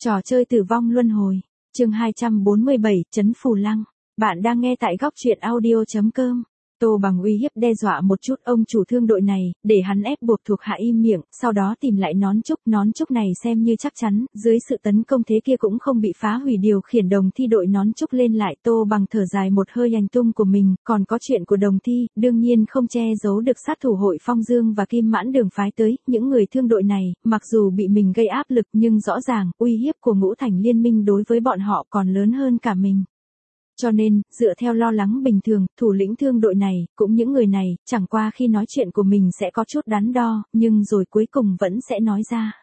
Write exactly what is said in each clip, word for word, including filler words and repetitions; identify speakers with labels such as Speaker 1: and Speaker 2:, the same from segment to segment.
Speaker 1: Trò chơi tử vong luân hồi. Chương hai trăm bốn mươi bảy, Trấn Phù Lăng. Bạn đang nghe tại góc truyện audio chấm com. Tô Bằng uy hiếp đe dọa một chút ông chủ thương đội này, để hắn ép buộc thuộc hạ im miệng, sau đó tìm lại nón trúc. Nón trúc này xem như chắc chắn, dưới sự tấn công thế kia cũng không bị phá hủy, điều khiển đồng thi đội nón trúc lên lại. Tô Bằng thở dài một hơi hành tung của mình, còn có chuyện của đồng thi, đương nhiên không che giấu được sát thủ hội Phong Dương và Kim Mãn Đường phái tới. Những người thương đội này, mặc dù bị mình gây áp lực nhưng rõ ràng, uy hiếp của ngũ thành liên minh đối với bọn họ còn lớn hơn cả mình. Cho nên, dựa theo lo lắng bình thường, thủ lĩnh thương đội này, cũng những người này, chẳng qua khi nói chuyện của mình sẽ có chút đắn đo, nhưng rồi cuối cùng vẫn sẽ nói ra.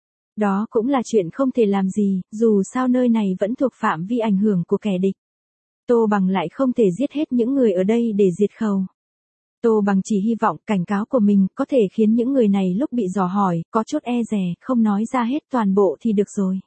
Speaker 1: Đó cũng là chuyện không thể làm gì, dù sao nơi này vẫn thuộc phạm vi ảnh hưởng của kẻ địch. Tô Bằng lại không thể giết hết những người ở đây để diệt khẩu. Tô Bằng chỉ hy vọng cảnh cáo của mình có thể khiến những người này lúc bị dò hỏi, có chút e dè, không nói ra hết toàn bộ thì được rồi.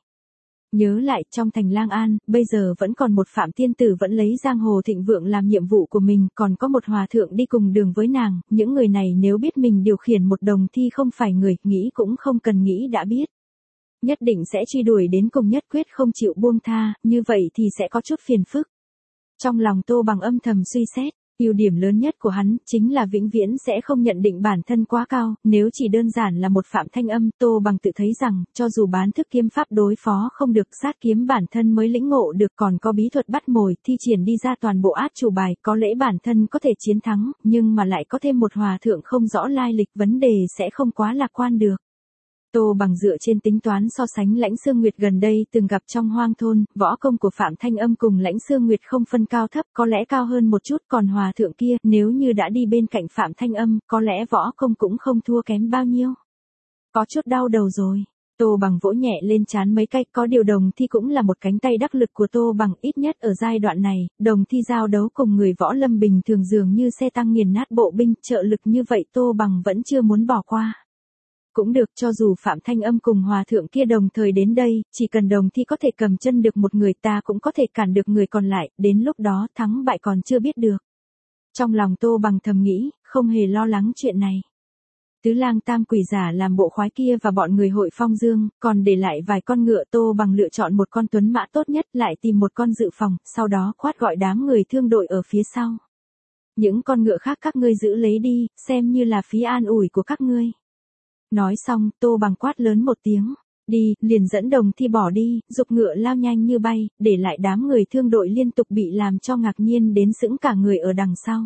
Speaker 1: Nhớ lại, trong thành Lang An, bây giờ vẫn còn một Phạm Tiên Tử vẫn lấy giang hồ thịnh vượng làm nhiệm vụ của mình, còn có một hòa thượng đi cùng đường với nàng. Những người này nếu biết mình điều khiển một đồng thi không phải người, nghĩ cũng không cần nghĩ đã biết. Nhất định sẽ truy đuổi đến cùng, nhất quyết không chịu buông tha, như vậy thì sẽ có chút phiền phức. Trong lòng Tô Bằng âm thầm suy xét. Ưu điểm lớn nhất của hắn, chính là vĩnh viễn sẽ không nhận định bản thân quá cao, nếu chỉ đơn giản là một Phạm Thanh Âm, Tô Bằng tự thấy rằng, cho dù bán thức kiếm pháp đối phó không được, sát kiếm bản thân mới lĩnh ngộ được, còn có bí thuật bắt mồi, thi triển đi ra toàn bộ át chủ bài, có lẽ bản thân có thể chiến thắng, nhưng mà lại có thêm một hòa thượng không rõ lai lịch, vấn đề sẽ không quá lạc quan được. Tô Bằng dựa trên tính toán so sánh Lãnh Sương Nguyệt gần đây từng gặp trong hoang thôn, võ công của Phạm Thanh Âm cùng Lãnh Sương Nguyệt không phân cao thấp, có lẽ cao hơn một chút, còn hòa thượng kia, nếu như đã đi bên cạnh Phạm Thanh Âm, có lẽ võ công cũng không thua kém bao nhiêu. Có chút đau đầu rồi. Tô Bằng vỗ nhẹ lên trán mấy cái, có điều đồng thi cũng là một cánh tay đắc lực của Tô Bằng, ít nhất ở giai đoạn này, đồng thi giao đấu cùng người võ lâm bình thường dường như xe tăng nghiền nát bộ binh, trợ lực như vậy Tô Bằng vẫn chưa muốn bỏ qua. Cũng được, cho dù Phạm Thanh Âm cùng hòa thượng kia đồng thời đến đây, chỉ cần đồng thi có thể cầm chân được một người, ta cũng có thể cản được người còn lại, đến lúc đó thắng bại còn chưa biết được. Trong lòng Tô Bằng thầm nghĩ, không hề lo lắng chuyện này. Tứ Lang Tam Quỷ giả làm bộ khoái kia và bọn người hội Phong Dương, còn để lại vài con ngựa. Tô Bằng lựa chọn một con tuấn mã tốt nhất, lại tìm một con dự phòng, sau đó quát gọi đám người thương đội ở phía sau. Những con ngựa khác các ngươi giữ lấy đi, xem như là phí an ủi của các ngươi. Nói xong, Tô Bằng quát lớn một tiếng, đi, liền dẫn đồng thi bỏ đi, dục ngựa lao nhanh như bay, để lại đám người thương đội liên tục bị làm cho ngạc nhiên đến sững cả người ở đằng sau.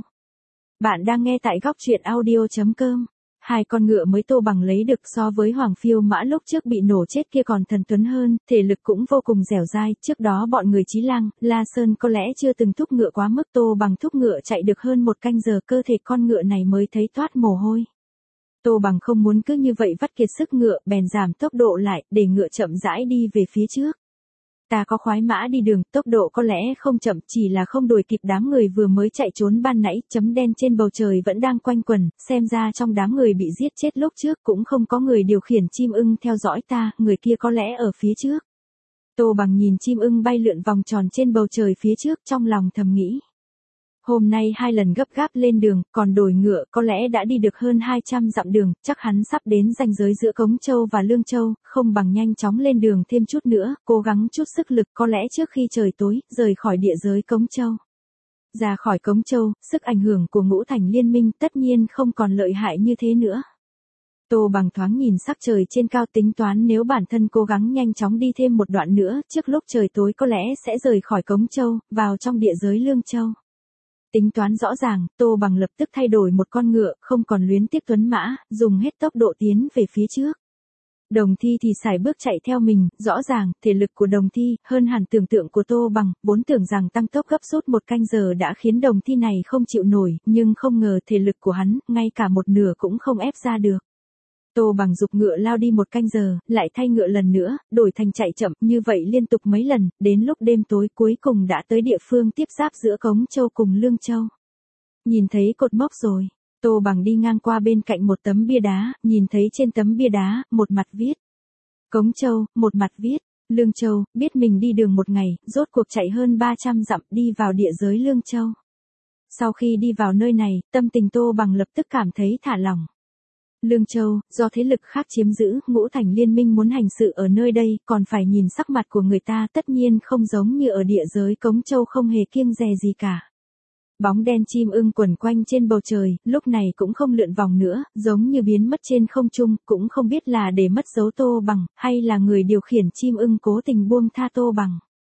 Speaker 1: Bạn đang nghe tại góc truyện audio chấm com. Hai con ngựa mới Tô Bằng lấy được so với Hoàng Phiêu Mã lúc trước bị nổ chết kia còn thần tuấn hơn, thể lực cũng vô cùng dẻo dai. Trước đó bọn người Chí Lang, La Sơn có lẽ chưa từng thúc ngựa quá mức, Tô Bằng thúc ngựa chạy được hơn một canh giờ, cơ thể con ngựa này mới thấy toát mồ hôi. Tô Bằng không muốn cứ như vậy vắt kiệt sức ngựa, bèn giảm tốc độ lại, để ngựa chậm rãi đi về phía trước. Ta có khoái mã đi đường, tốc độ có lẽ không chậm, chỉ là không đuổi kịp đám người vừa mới chạy trốn ban nãy. Chấm đen trên bầu trời vẫn đang quanh quẩn, xem ra trong đám người bị giết chết lúc trước cũng không có người điều khiển chim ưng theo dõi ta, người kia có lẽ ở phía trước. Tô Bằng nhìn chim ưng bay lượn vòng tròn trên bầu trời phía trước, trong lòng thầm nghĩ. Hôm nay hai lần gấp gáp lên đường, còn đổi ngựa, có lẽ đã đi được hơn hai trăm dặm đường, chắc hắn sắp đến ranh giới giữa Cống Châu và Lương Châu, không bằng nhanh chóng lên đường thêm chút nữa, cố gắng chút sức lực, có lẽ trước khi trời tối, rời khỏi địa giới Cống Châu. Ra khỏi Cống Châu, sức ảnh hưởng của ngũ thành liên minh tất nhiên không còn lợi hại như thế nữa. Tô Bằng thoáng nhìn sắc trời trên cao, tính toán nếu bản thân cố gắng nhanh chóng đi thêm một đoạn nữa, trước lúc trời tối có lẽ sẽ rời khỏi Cống Châu, vào trong địa giới Lương Châu. Tính toán rõ ràng, Tô Bằng lập tức thay đổi một con ngựa, không còn luyến tiếc tuấn mã, dùng hết tốc độ tiến về phía trước. Đồng thi thì sải bước chạy theo mình, rõ ràng, thể lực của đồng thi, hơn hẳn tưởng tượng của Tô Bằng, vốn tưởng rằng tăng tốc gấp rút một canh giờ đã khiến đồng thi này không chịu nổi, nhưng không ngờ thể lực của hắn, ngay cả một nửa cũng không ép ra được. Tô Bằng giục ngựa lao đi một canh giờ, lại thay ngựa lần nữa, đổi thành chạy chậm, như vậy liên tục mấy lần, đến lúc đêm tối cuối cùng đã tới địa phương tiếp giáp giữa Cống Châu cùng Lương Châu. Nhìn thấy cột mốc rồi, Tô Bằng đi ngang qua bên cạnh một tấm bia đá, nhìn thấy trên tấm bia đá, một mặt viết Cống Châu, một mặt viết Lương Châu, biết mình đi đường một ngày, rốt cuộc chạy hơn ba trăm dặm, đi vào địa giới Lương Châu. Sau khi đi vào nơi này, tâm tình Tô Bằng lập tức cảm thấy thả lỏng. Lương Châu, do thế lực khác chiếm giữ, Ngũ Thành Liên minh muốn hành sự ở nơi đây, còn phải nhìn sắc mặt của người ta, tất nhiên không giống như ở địa giới Cống Châu không hề kiêng dè gì cả. Bóng đen chim ưng quẩn quanh trên bầu trời, lúc này cũng không lượn vòng nữa, giống như biến mất trên không trung, cũng không biết là để mất dấu Tô Bằng, hay là người điều khiển chim ưng cố tình buông tha Tô Bằng.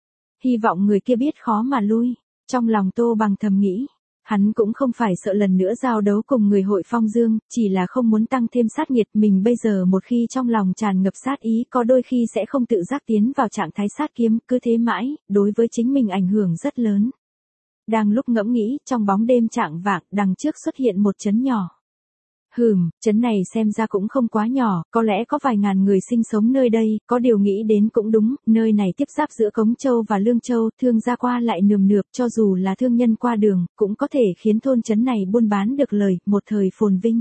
Speaker 1: Hy vọng người kia biết khó mà lui, trong lòng Tô Bằng thầm nghĩ. Hắn cũng không phải sợ lần nữa giao đấu cùng người hội Phong Dương, chỉ là không muốn tăng thêm sát nhiệt. Mình bây giờ một khi trong lòng tràn ngập sát ý có đôi khi sẽ không tự giác tiến vào trạng thái sát kiếm, cứ thế mãi, đối với chính mình ảnh hưởng rất lớn. Đang lúc ngẫm nghĩ, trong bóng đêm chạng vạng, đằng trước xuất hiện một trấn nhỏ. Hừm, trấn này xem ra cũng không quá nhỏ, có lẽ có vài ngàn người sinh sống nơi đây, có điều nghĩ đến cũng đúng, nơi này tiếp giáp giữa Cống Châu và Lương Châu, thương gia qua lại nườm nượp, cho dù là thương nhân qua đường, cũng có thể khiến thôn trấn này buôn bán được lời, một thời phồn vinh.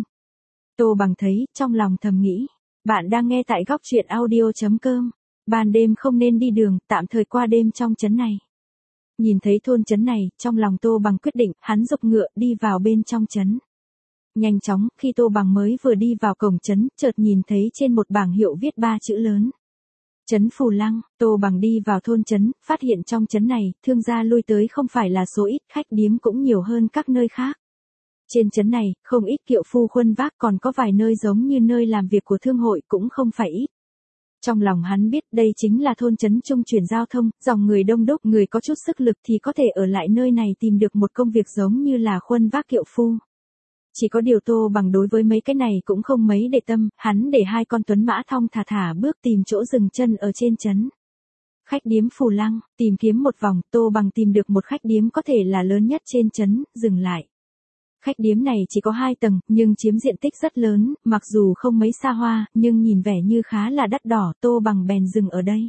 Speaker 1: Tô Bằng thấy, trong lòng thầm nghĩ, bạn đang nghe tại góc truyện audio chấm com, ban đêm không nên đi đường, tạm thời qua đêm trong trấn này. Nhìn thấy thôn trấn này, trong lòng Tô Bằng quyết định, hắn giục ngựa đi vào bên trong trấn. Nhanh chóng, khi Tô Bằng mới vừa đi vào cổng trấn, chợt nhìn thấy trên một bảng hiệu viết ba chữ lớn. Trấn Phù Lăng. Tô Bằng đi vào thôn trấn, phát hiện trong trấn này, thương gia lui tới không phải là số ít, khách điếm cũng nhiều hơn các nơi khác. Trên trấn này, không ít kiệu phu khuân vác, còn có vài nơi giống như nơi làm việc của thương hội cũng không phải ít. Trong lòng hắn biết đây chính là thôn trấn trung chuyển giao thông, dòng người đông đúc, người có chút sức lực thì có thể ở lại nơi này tìm được một công việc giống như là khuân vác kiệu phu. Chỉ có điều Tô Bằng đối với mấy cái này cũng không mấy để tâm, hắn để hai con tuấn mã thong thả thả bước tìm chỗ dừng chân ở trên trấn. Khách điếm Phù Lăng, tìm kiếm một vòng, Tô Bằng tìm được một khách điếm có thể là lớn nhất trên trấn, dừng lại. Khách điếm này chỉ có hai tầng, nhưng chiếm diện tích rất lớn, mặc dù không mấy xa hoa, nhưng nhìn vẻ như khá là đắt đỏ, Tô Bằng bèn dừng ở đây.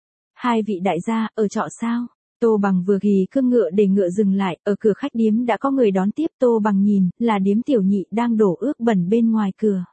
Speaker 1: Hai vị đại gia, ở trọ sao? Tô Bằng vừa ghi cương ngựa để ngựa dừng lại, ở cửa khách điếm đã có người đón tiếp. Tô Bằng nhìn, là điếm tiểu nhị đang đổ ướp bẩn bên ngoài cửa.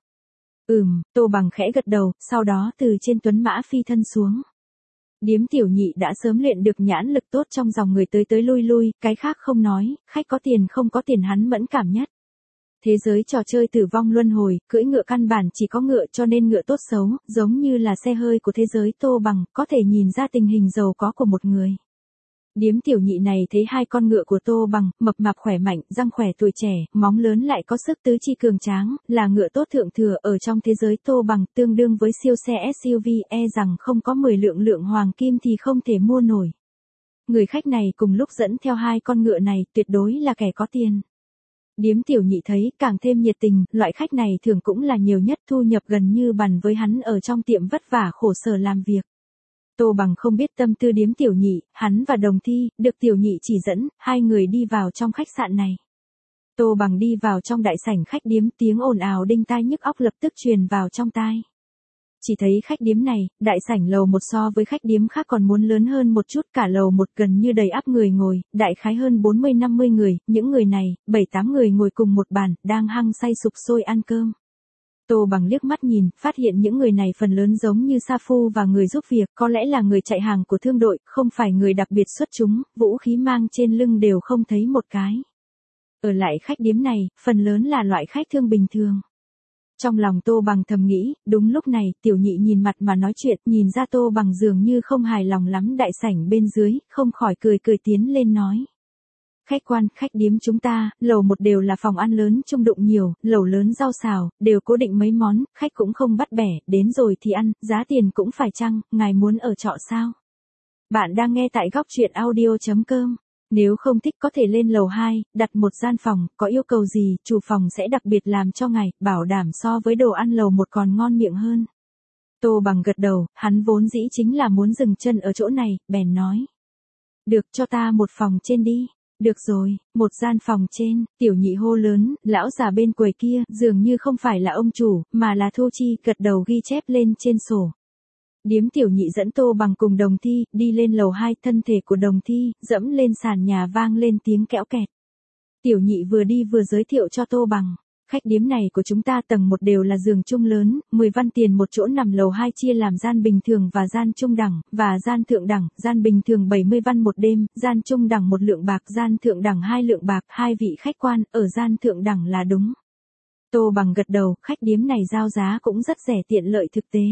Speaker 1: Ừm, Tô Bằng khẽ gật đầu, sau đó từ trên tuấn mã phi thân xuống. Điếm tiểu nhị đã sớm luyện được nhãn lực tốt trong dòng người tới tới lui lui, cái khác không nói, khách có tiền không có tiền hắn mẫn cảm nhất. Thế giới trò chơi tử vong luân hồi, cưỡi ngựa căn bản chỉ có ngựa cho nên ngựa tốt xấu, giống như là xe hơi của thế giới Tô Bằng, có thể nhìn ra tình hình giàu có của một người. Điếm tiểu nhị này thấy hai con ngựa của Tô Bằng, mập mạp khỏe mạnh, răng khỏe tuổi trẻ, móng lớn lại có sức tứ chi cường tráng, là ngựa tốt thượng thừa ở trong thế giới Tô Bằng, tương đương với siêu xe ét u vê, e rằng không có mười lượng lượng hoàng kim thì không thể mua nổi. Người khách này cùng lúc dẫn theo hai con ngựa này, tuyệt đối là kẻ có tiền. Điếm tiểu nhị thấy, càng thêm nhiệt tình, loại khách này thường cũng là nhiều nhất, thu nhập gần như bằng với hắn ở trong tiệm vất vả khổ sở làm việc. Tô Bằng không biết tâm tư điếm tiểu nhị, hắn và Đồng Thi, được tiểu nhị chỉ dẫn, hai người đi vào trong khách sạn này. Tô Bằng đi vào trong đại sảnh khách điếm, tiếng ồn ào đinh tai nhức óc lập tức truyền vào trong tai. Chỉ thấy khách điếm này, đại sảnh lầu một so với khách điếm khác còn muốn lớn hơn một chút, cả lầu một gần như đầy ắp người ngồi, đại khái hơn bốn mươi năm mươi người, những người này, bảy tám người ngồi cùng một bàn, đang hăng say sục sôi ăn cơm. Tô Bằng liếc mắt nhìn, phát hiện những người này phần lớn giống như sa phu và người giúp việc, có lẽ là người chạy hàng của thương đội, không phải người đặc biệt xuất chúng, vũ khí mang trên lưng đều không thấy một cái. Ở lại khách điếm này, phần lớn là loại khách thương bình thường. Trong lòng Tô Bằng thầm nghĩ, đúng lúc này, tiểu nhị nhìn mặt mà nói chuyện, nhìn ra Tô Bằng dường như không hài lòng lắm đại sảnh bên dưới, không khỏi cười cười tiến lên nói. Khách quan, khách điếm chúng ta, lầu một đều là phòng ăn lớn chung đụng nhiều, lầu lớn rau xào, đều cố định mấy món, khách cũng không bắt bẻ, đến rồi thì ăn, giá tiền cũng phải chăng, ngài muốn ở trọ sao? Bạn đang nghe tại góc truyện audio chấm com. Nếu không thích có thể lên lầu hai, đặt một gian phòng, có yêu cầu gì, chủ phòng sẽ đặc biệt làm cho ngài, bảo đảm so với đồ ăn lầu một còn ngon miệng hơn. Tô Bằng gật đầu, hắn vốn dĩ chính là muốn dừng chân ở chỗ này, bèn nói. Được, cho ta một phòng trên đi. Được rồi, một gian phòng trên, tiểu nhị hô lớn, lão già bên quầy kia, dường như không phải là ông chủ, mà là Thu Chi, gật đầu ghi chép lên trên sổ. Điếm tiểu nhị dẫn Tô Bằng cùng Đồng Thi, đi lên lầu hai, thân thể của Đồng Thi, dẫm lên sàn nhà vang lên tiếng kẽo kẹt. Tiểu nhị vừa đi vừa giới thiệu cho Tô Bằng. Khách điếm này của chúng ta tầng một đều là giường chung lớn, mười văn tiền một chỗ nằm, lầu hai chia làm gian bình thường và gian trung đẳng, và gian thượng đẳng, gian bình thường bảy mươi văn một đêm, gian trung đẳng một lượng bạc, gian thượng đẳng hai lượng bạc, hai vị khách quan, ở gian thượng đẳng là đúng. Tô Bằng gật đầu, khách điếm này giao giá cũng rất rẻ tiện lợi thực tế.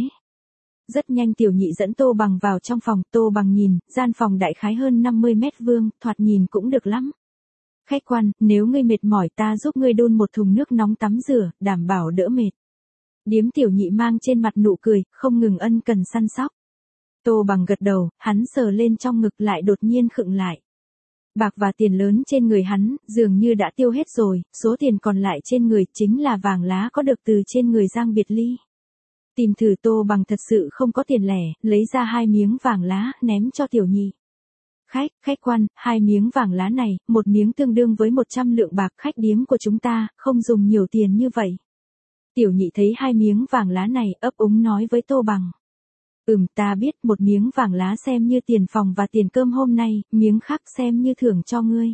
Speaker 1: Rất nhanh Tiểu Nhị dẫn Tô Bằng vào trong phòng, Tô Bằng nhìn, gian phòng đại khái hơn năm mươi mét vuông, thoạt nhìn cũng được lắm. Khách quan, nếu ngươi mệt mỏi ta giúp ngươi đun một thùng nước nóng tắm rửa, đảm bảo đỡ mệt. Điếm Tiểu Nhị mang trên mặt nụ cười, không ngừng ân cần săn sóc. Tô Bằng gật đầu, hắn sờ lên trong ngực lại đột nhiên khựng lại. Bạc và tiền lớn trên người hắn, dường như đã tiêu hết rồi, số tiền còn lại trên người chính là vàng lá có được từ trên người Giang Biệt Ly. Tìm thử Tô Bằng thật sự không có tiền lẻ, lấy ra hai miếng vàng lá, ném cho Tiểu Nhị. Khách, khách quan, hai miếng vàng lá này, một miếng tương đương với một trăm lượng bạc, khách điếm của chúng ta, không dùng nhiều tiền như vậy. Tiểu Nhị thấy hai miếng vàng lá này, ấp úng nói với Tô Bằng. Ừm, ta biết, một miếng vàng lá xem như tiền phòng và tiền cơm hôm nay, miếng khác xem như thưởng cho ngươi.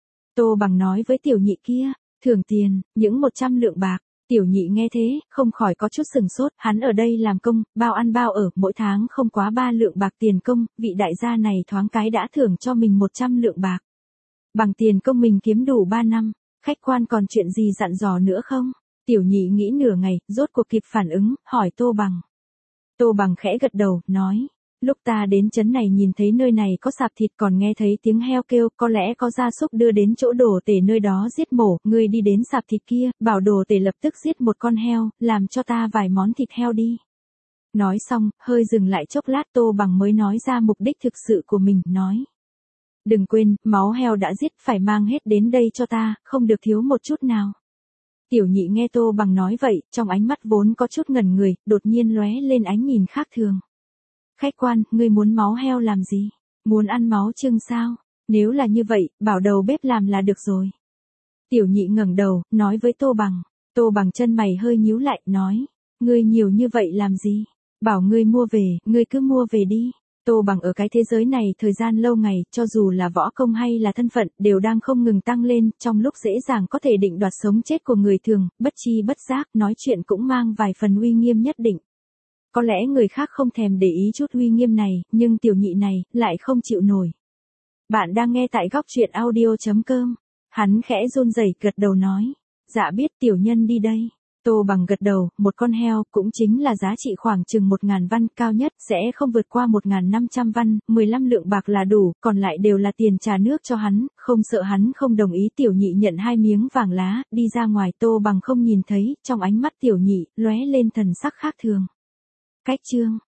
Speaker 1: Tô Bằng nói với Tiểu Nhị kia, thưởng tiền, những một trăm lượng bạc. Tiểu Nhị nghe thế, không khỏi có chút sừng sốt, hắn ở đây làm công, bao ăn bao ở, mỗi tháng không quá ba lượng bạc tiền công, vị đại gia này thoáng cái đã thưởng cho mình một trăm lượng bạc. Bằng tiền công mình kiếm đủ ba năm, khách quan còn chuyện gì dặn dò nữa không? Tiểu Nhị nghĩ nửa ngày, rốt cuộc kịp phản ứng, hỏi Tô Bằng. Tô Bằng khẽ gật đầu, nói, lúc ta đến trấn này nhìn thấy nơi này có sạp thịt còn nghe thấy tiếng heo kêu, có lẽ có gia súc đưa đến chỗ đồ tể nơi đó giết mổ, ngươi đi đến sạp thịt kia, bảo đồ tể lập tức giết một con heo, làm cho ta vài món thịt heo đi. Nói xong, hơi dừng lại chốc lát Tô Bằng mới nói ra mục đích thực sự của mình, nói. Đừng quên, máu heo đã giết phải mang hết đến đây cho ta, không được thiếu một chút nào. Tiểu Nhị nghe Tô Bằng nói vậy, trong ánh mắt vốn có chút ngẩn người, đột nhiên lóe lên ánh nhìn khác thường. Khách quan, ngươi muốn máu heo làm gì? Muốn ăn máu trưng sao? Nếu là như vậy, bảo đầu bếp làm là được rồi. Tiểu Nhị ngẩng đầu, nói với Tô Bằng. Tô Bằng chân mày hơi nhíu lại, nói. Ngươi nhiều như vậy làm gì? Bảo ngươi mua về, ngươi cứ mua về đi. Tô Bằng ở cái thế giới này thời gian lâu ngày, cho dù là võ công hay là thân phận, đều đang không ngừng tăng lên, trong lúc dễ dàng có thể định đoạt sống chết của người thường, bất chi bất giác, nói chuyện cũng mang vài phần uy nghiêm nhất định. Có lẽ người khác không thèm để ý chút uy nghiêm này, nhưng Tiểu Nhị này, lại không chịu nổi. Bạn đang nghe tại góc truyện audio chấm com. Hắn khẽ run rẩy gật đầu nói. Dạ biết tiểu nhân đi đây. Tô Bằng gật đầu, một con heo, cũng chính là giá trị khoảng chừng một ngàn văn, cao nhất, sẽ không vượt qua một ngàn năm trăm văn, mười lăm lượng bạc là đủ, còn lại đều là tiền trà nước cho hắn, không sợ hắn không đồng ý. Tiểu Nhị nhận hai miếng vàng lá, đi ra ngoài. Tô Bằng không nhìn thấy, trong ánh mắt Tiểu Nhị, lóe lên thần sắc khác thường. Cách chương